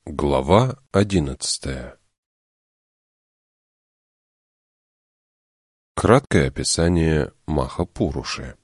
Глава 11. Краткое описание Маха-Пуруши.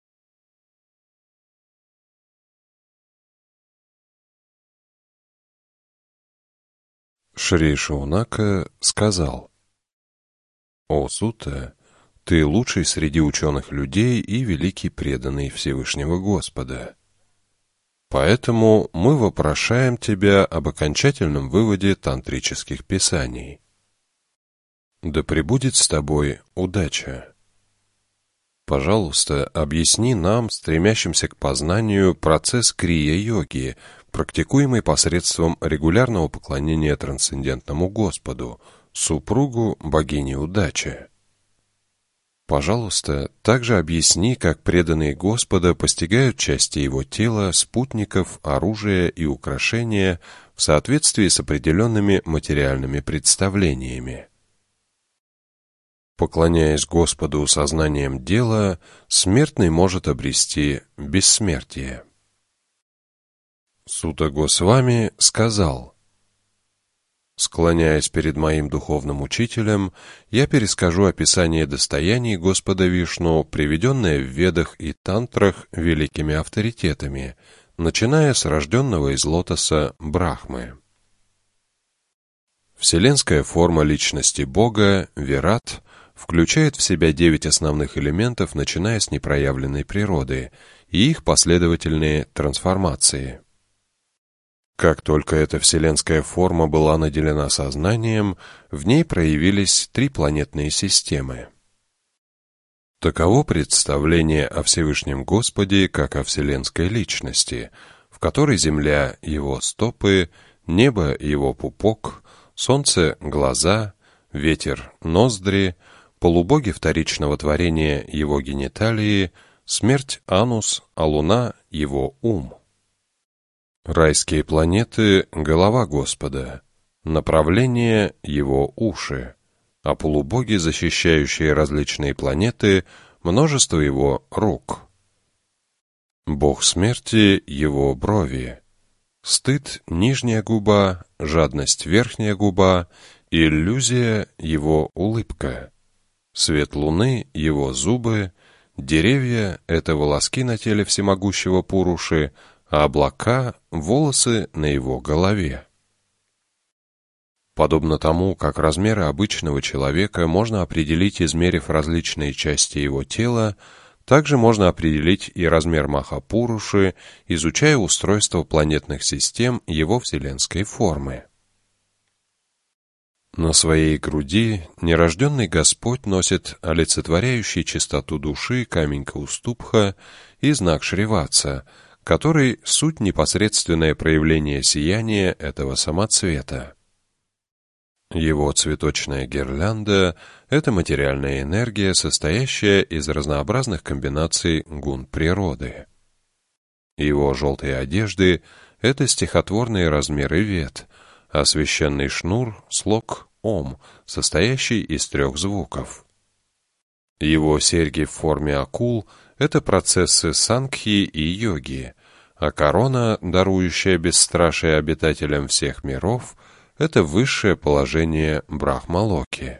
Шри Шаунака сказал: «О Сутта, ты лучший среди ученых людей и великий преданный Всевышнего Господа. Поэтому мы вопрошаем тебя об окончательном выводе тантрических писаний. Да пребудет с тобой удача. Пожалуйста, объясни нам, стремящимся к познанию, процесс крия-йоги, практикуемый посредством регулярного поклонения трансцендентному Господу, супругу богини удачи. Пожалуйста, также объясни, как преданные Господа постигают части его тела, спутников, оружия и украшения в соответствии с определенными материальными представлениями. Поклоняясь Господу сознанием дела, смертный может обрести бессмертие». Сутта Госвами сказал: «Склоняясь перед моим духовным учителем, я перескажу описание достояний Господа Вишну, приведенное в Ведах и Тантрах великими авторитетами, начиная с рожденного из лотоса Брахмы. Вселенская форма личности Бога, Вират, включает в себя 9 основных элементов, начиная с непроявленной природы, и их последовательные трансформации. Как только эта вселенская форма была наделена сознанием, в ней проявились 3 планетные системы. Таково представление о Всевышнем Господе как о вселенской личности, в которой Земля — его стопы, небо — его пупок, солнце — глаза, ветер — ноздри, полубоги вторичного творения — его гениталии, смерть — анус, а луна — его ум. Райские планеты — голова Господа, направление — его уши, а полубоги, защищающие различные планеты, множество его рук. Бог смерти — его брови, стыд — нижняя губа, жадность — верхняя губа, иллюзия — его улыбка, свет луны — его зубы, деревья — это волоски на теле всемогущего Пуруши, а облака — волосы на его голове. Подобно тому, как размеры обычного человека можно определить, измерив различные части его тела, также можно определить и размер Маха-Пуруши, изучая устройство планетных систем его вселенской формы. На своей груди нерожденный Господь носит олицетворяющий чистоту души камень Каустубха и знак Шриватса, который — суть непосредственное проявление сияния этого самоцвета. Его цветочная гирлянда — это материальная энергия, состоящая из разнообразных комбинаций гун природы. Его желтые одежды — это стихотворные размеры вет, а священный шнур — слог Ом, состоящий из 3 звуков. Его серьги в форме акул — это процессы сангхи и йоги, а корона, дарующая бесстрашие обитателям всех миров, это высшее положение Брахмалоки.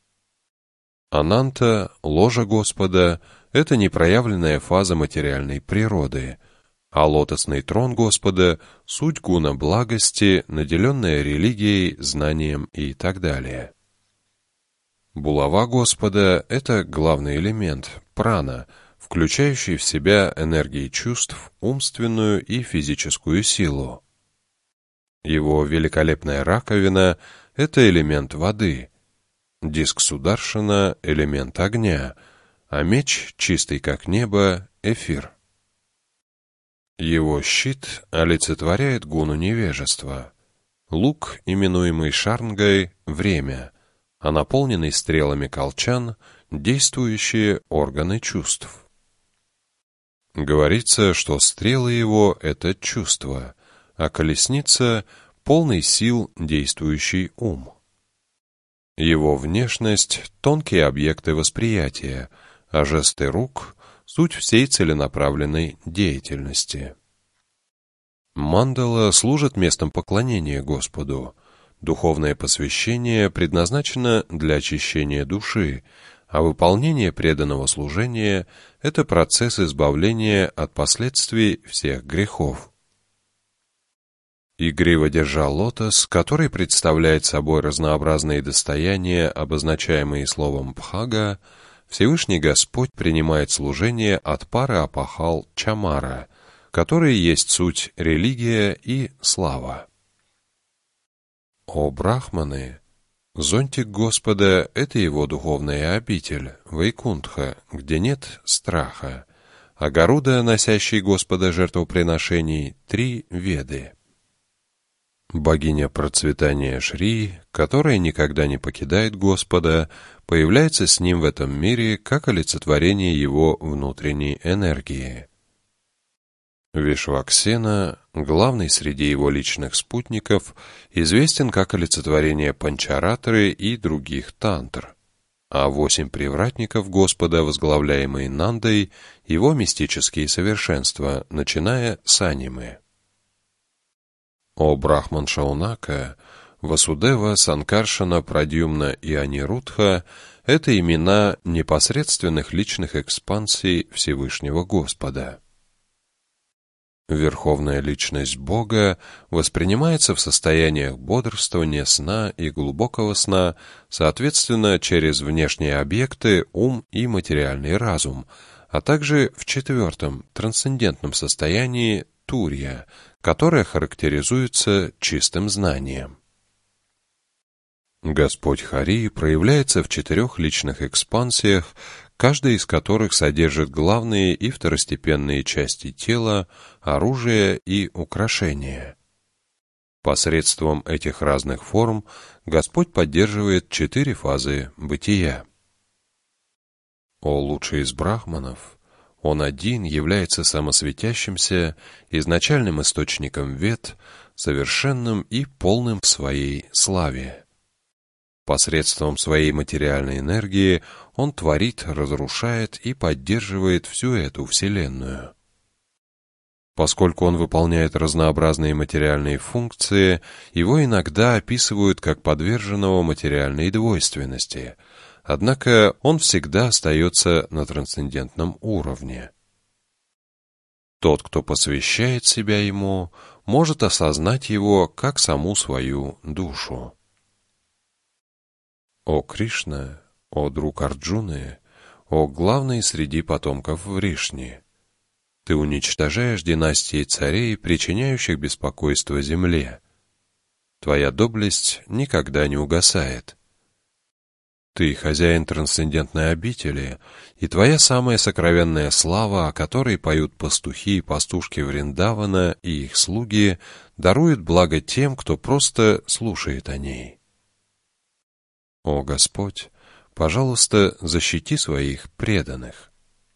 Ананта, ложа Господа, это непроявленная фаза материальной природы, а лотосный трон Господа — суть гуна благости, наделенная религией, знанием и так далее. Булава Господа — это главный элемент, прана, включающий в себя энергии чувств, умственную и физическую силу. Его великолепная раковина — это элемент воды, диск Сударшана — элемент огня, а меч, чистый как небо, — эфир. Его щит олицетворяет гуну невежества, лук, именуемый шарнгой, — время, а наполненный стрелами колчан — действующие органы чувств. Говорится, что стрелы его — это чувство, а колесница — полный сил действующий ум. Его внешность — тонкие объекты восприятия, а жесты рук — суть всей целенаправленной деятельности. Мандала служит местом поклонения Господу. Духовное посвящение предназначено для очищения души, а выполнение преданного служения – это процесс избавления от последствий всех грехов. Игриво держа лотос, который представляет собой разнообразные достояния, обозначаемые словом «бхага», Всевышний Господь принимает служение от пары апахал Чамара, которые есть суть религия и слава. О брахманы! Зонтик Господа – это его духовная обитель, Вайкунтха, где нет страха, а Гаруда, носящий Господа жертвоприношений, 3 Веды. Богиня процветания Шри, которая никогда не покидает Господа, появляется с ним в этом мире как олицетворение его внутренней энергии. Вишваксена, главный среди его личных спутников, известен как олицетворение Панчаратры и других тантр, а 8 привратников Господа, возглавляемые Нандой, его мистические совершенства, начиная с анимы. О Брахман Шаунака, Васудева, Санкаршана, Прадьюмна и Анирудха – это имена непосредственных личных экспансий Всевышнего Господа. Верховная личность Бога воспринимается в состояниях бодрствования, сна и глубокого сна, соответственно, через внешние объекты, ум и материальный разум, а также в 4-м, трансцендентном состоянии Турья, которое характеризуется чистым знанием. Господь Хари проявляется в 4 личных экспансиях, каждая из которых содержит главные и второстепенные части тела, оружие и украшения. Посредством этих разных форм Господь поддерживает 4 фазы бытия. О лучший из брахманов! Он один является самосветящимся, изначальным источником вед, совершенным и полным в своей славе. Посредством своей материальной энергии он творит, разрушает и поддерживает всю эту вселенную. Поскольку он выполняет разнообразные материальные функции, его иногда описывают как подверженного материальной двойственности, однако он всегда остается на трансцендентном уровне. Тот, кто посвящает себя ему, может осознать его как саму свою душу. О Кришна, о друг Арджуны, о главный среди потомков Вришни! Ты уничтожаешь династии царей, причиняющих беспокойство земле. Твоя доблесть никогда не угасает. Ты хозяин трансцендентной обители, и твоя самая сокровенная слава, о которой поют пастухи и пастушки Вриндавана и их слуги, дарует благо тем, кто просто слушает о ней. О Господь, пожалуйста, защити своих преданных.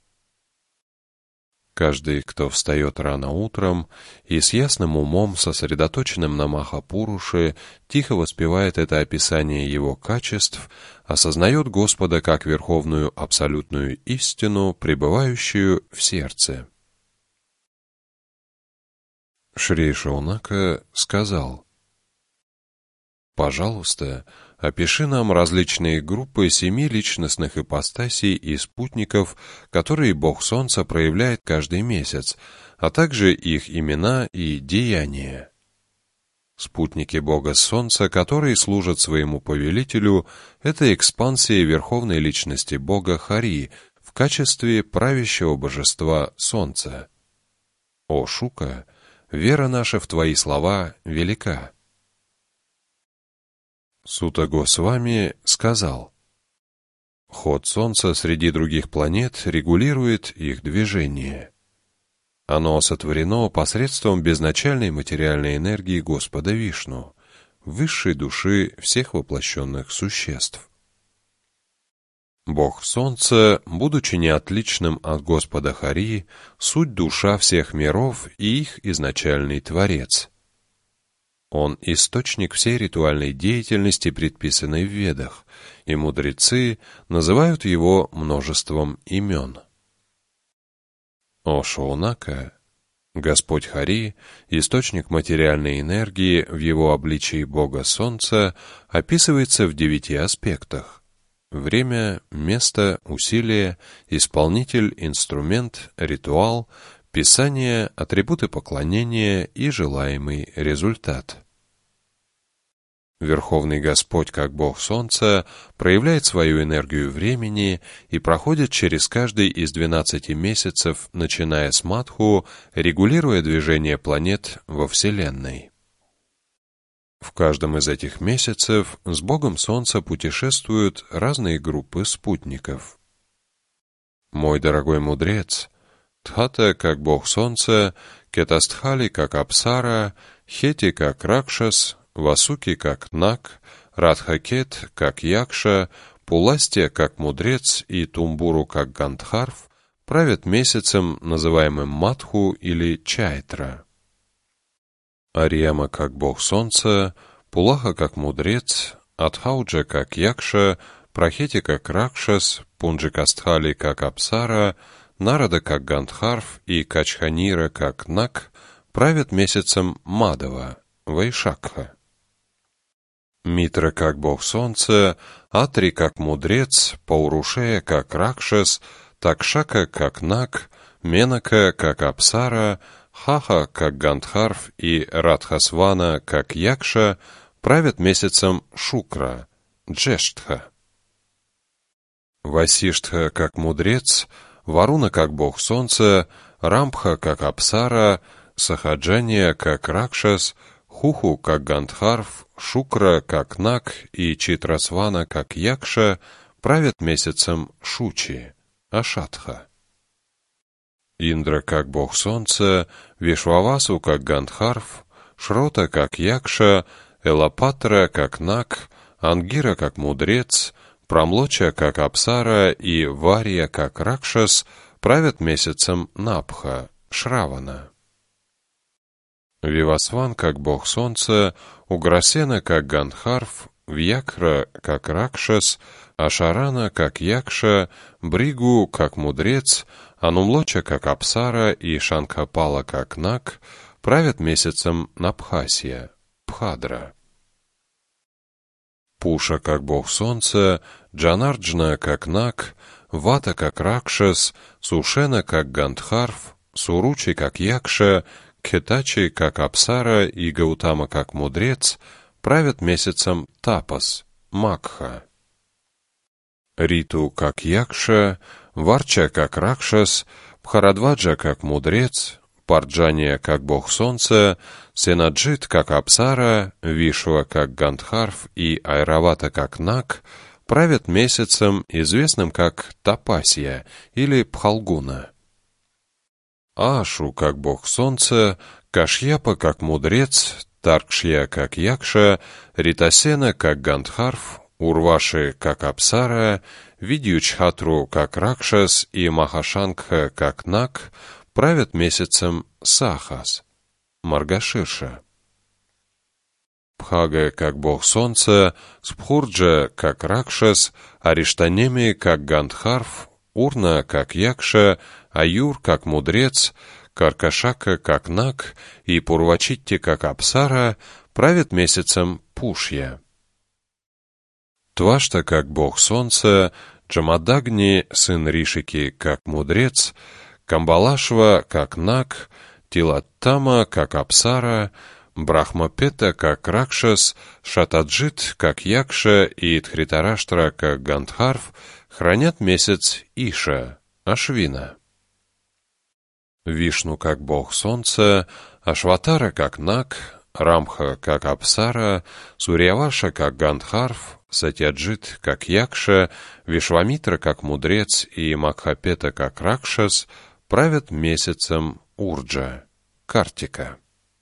Каждый, кто встает рано утром и с ясным умом, сосредоточенным на Махапуруше, тихо воспевает это описание его качеств, осознает Господа как верховную абсолютную истину, пребывающую в сердце. Шри Шаунака сказал: «Пожалуйста, опиши нам различные группы 7 личностных ипостасей и спутников, которые Бог Солнца проявляет каждый месяц, а также их имена и деяния. Спутники Бога Солнца, которые служат своему повелителю, это экспансия верховной личности Бога Хари в качестве правящего божества Солнца. О Шука, вера наша в твои слова велика». Сута Госвами сказал: «Ход Солнца среди других планет регулирует их движение. Оно сотворено посредством безначальной материальной энергии Господа Вишну, высшей души всех воплощенных существ. Бог Солнца, будучи неотличным от Господа Хари, суть душа всех миров и их изначальный Творец. Он источник всей ритуальной деятельности, предписанной в Ведах, и мудрецы называют его множеством имен. О Шаунака, Господь Хари, источник материальной энергии в его обличии Бога Солнца, описывается в 9 аспектах: время, место, усилие, исполнитель, инструмент, ритуал, писание, атрибуты поклонения и желаемый результат. Верховный Господь, как Бог Солнца, проявляет свою энергию времени и проходит через каждый из 12 месяцев, начиная с Мадху, регулируя движение планет во Вселенной. В каждом из этих месяцев с Богом Солнца путешествуют разные группы спутников. Мой дорогой мудрец, Тхата, как Бог Солнца, Кетастхали, как Апсара, Хети, как Ракшас, Васуки, как Наг, Радхакет, как Якша, Пуластия, как Мудрец и Тумбуру, как Гандхарв, правят месяцем, называемым Мадху или Чайтра. Арьяма, как Бог Солнца, Пулаха, как Мудрец, Адхауджа, как Якша, Прахети, как Ракшас, Пунджикастхали, как Апсара, Нарада, как Гандхарв и Качханира, как Наг, правят месяцем Мадава, Вайшакха. Митра, как Бог Солнца, Атри, как Мудрец, Паурушея, как Ракшас, Такшака, как Наг, Менака, как Апсара, Хаха, как Гандхарв и Радхасвана, как Якша, правят месяцем Шукра, Джештха. Васиштха, как Мудрец, Варуна, как Бог Солнца, Рамбха, как Апсара, Сахаджания, как Ракшас, Хуху, как Гандхарв, Шукра, как Наг и Читрасвана, как Якша, правят месяцем Шучи, Ашатха. Индра, как Бог Солнца, Вишвавасу, как Гандхарв, Шрота, как Якша, Элапатра, как Наг, Ангира, как Мудрец, Прамлоча, как Апсара и Вария, как Ракшас, правят месяцем Напха, Шравана. Вивасван, как Бог Солнца, Уграсена, как Гандхарв, Вьякра, как Ракшас, Ашарана, как Якша, Бригу, как Мудрец, Анумлоча, как Апсара и Шанкхапала, как Наг, правят месяцем Напхасия, Пхадра. Пуша, как Бог Солнца, Джанарджна, как Наг, Вата, как Ракшас, Сушена, как Гандхарв, Суручи, как Якша, Кхетачи, как Апсара и Гаутама, как Мудрец, правят месяцем Тапас, Макха. Риту, как Якша, Варча, как Ракшас, Бхарадваджа, как Мудрец, Парджания, как Бог Солнца, Сенаджит, как Апсара, Вишва, как Гандхарв и Айравата, как Наг, правят месяцем, известным как Тапасия или Пхалгуна. Ашу, как Бог Солнца, Кашьяпа, как Мудрец, Таркшья, как Якша, Ритасена, как Гандхарв, Урваши, как Апсара, Видьючхатру, как Ракшас и Махашангха, как Наг, правят месяцем Сахас, Маргаширша. Пхага, как Бог Солнца, Спхурджа, как Ракшас, Ариштанеми, как Гандхарв, Урна, как Якша, Аюр, как Мудрец, Каркашака, как Наг и Пурвачитти, как Апсара, правят месяцем Пушья. Твашта, как Бог Солнца, Джамадагни, сын Ришики, как Мудрец, Камбалашва, как Наг, Тилаттама, как Апсара, Брахмапета, как Ракшас, Шатаджит, как Якша и Тхритараштра, как Гандхарв, хранят месяц Иша, Ашвина. Вишну, как Бог Солнца, Ашватара, как Наг, Рамха, как Апсара, Сурьяваша, как Гандхарв, Сатьяджит, как Якша, Вишвамитра, как Мудрец и Макхапета, как Ракшас, правят месяцем Урджа, Картика.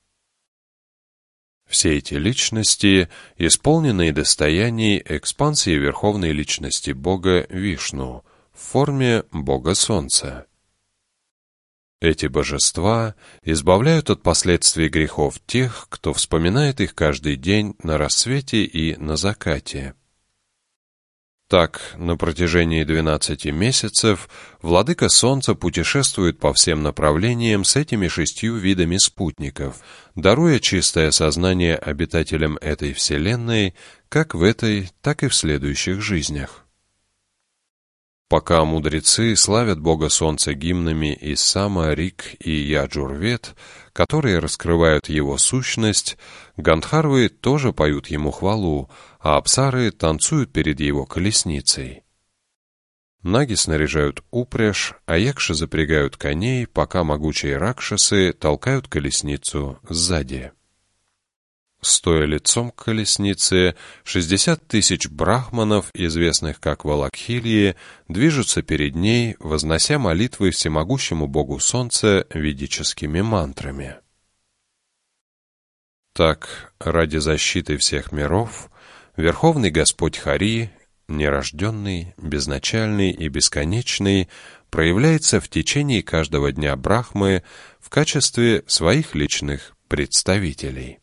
Все эти личности исполнены достояний экспансии Верховной Личности Бога Вишну в форме Бога Солнца. Эти божества избавляют от последствий грехов тех, кто вспоминает их каждый день на рассвете и на закате. Так, на протяжении 12 месяцев владыка Солнца путешествует по всем направлениям с этими 6 видами спутников, даруя чистое сознание обитателям этой Вселенной как в этой, так и в следующих жизнях. Пока мудрецы славят Бога Солнца гимнами из Сама, Рик и Яджурвед, которые раскрывают его сущность, Гандхарвы тоже поют ему хвалу, а апсары танцуют перед его колесницей. Наги снаряжают упряжь, а якши запрягают коней, пока могучие ракшасы толкают колесницу сзади. Стоя лицом к колеснице, 60 тысяч брахманов, известных как Валакхильи, движутся перед ней, вознося молитвы всемогущему Богу Солнца ведическими мантрами. Так, ради защиты всех миров, Верховный Господь Хари, нерожденный, безначальный и бесконечный, проявляется в течение каждого дня Брахмы в качестве своих личных представителей.